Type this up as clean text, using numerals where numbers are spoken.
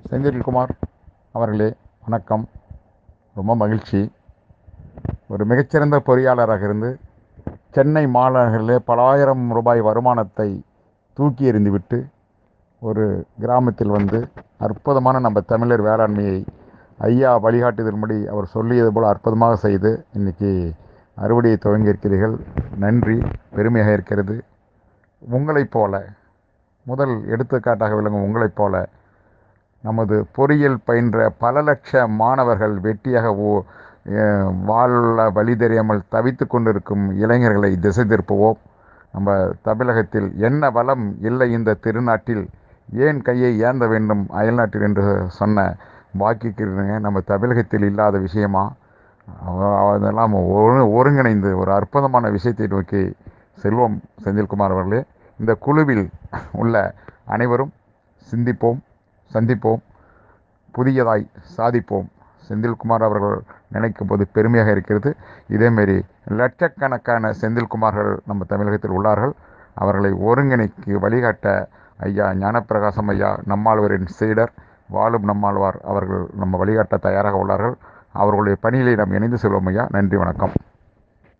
செந்தில்குமார் அவர்களே, வணக்கம். ரொம்ப மகிழ்ச்சி. ஒரு மிகச்சிறந்த பொறியாளராக இருந்து சென்னை மாநகரிலே பல ஆயிரம் ரூபாய் வருமானத்தை தூக்கி எறிந்துவிட்டு ஒரு கிராமத்தில் வந்து அற்புதமான நம்ம தமிழர் வேளாண்மையை ஐயா வழிகாட்டுதல்படி அவர் சொல்லியது போல் அற்புதமாக செய்து இன்றைக்கி அறுவடையை துவங்கியிருக்கிறீர்கள். நன்றி, பெருமையாக இருக்கிறது. உங்களைப் போல, முதல் எடுத்துக்காட்டாக விளங்கும் உங்களைப் போல நமது பொறியியல் பயின்ற பல லட்ச மாணவர்கள் வெட்டியாக வாழ வழி தெரியாமல் தவித்து கொண்டிருக்கும் இளைஞர்களை திசை திருப்புவோம். நம்ம தமிழகத்தில் என்ன வளம் இல்லை இந்த திருநாட்டில், ஏன் கையை ஏந்த வேண்டும் அயல்நாட்டில் என்று சொன்ன வாக்கிக்கிறீங்க. நம்ம தமிழகத்தில் இல்லாத விஷயமா? அதெல்லாம் ஒருங்கிணைந்து ஒரு அற்புதமான விஷயத்தை நோக்கி செல்வம். செந்தில்குமார் அவர்களே, இந்த குழுவில் உள்ள அனைவரும் சிந்திப்போம், சந்திப்போம், புதியதாய் சாதிப்போம். செந்தில்குமார் அவர்கள் நினைக்கும் போது பெருமையாக இருக்கிறது. இதேமாரி லட்சக்கணக்கான செந்தில்குமார்கள் நம்ம தமிழகத்தில் உள்ளார்கள். அவர்களை ஒருங்கிணைக்கு வழிகாட்ட ஐயா ஞானப்பிரகாசம் ஐயா, நம்மாழ்வாரின் சீடர், வாழும் நம்மாழ்வார் அவர்கள் நம்ம வழிகாட்ட தயாராக உள்ளார்கள். அவர்களுடைய பணியிலே நாம் இணைந்து செல்வோம் ஐயா. நன்றி, வணக்கம்.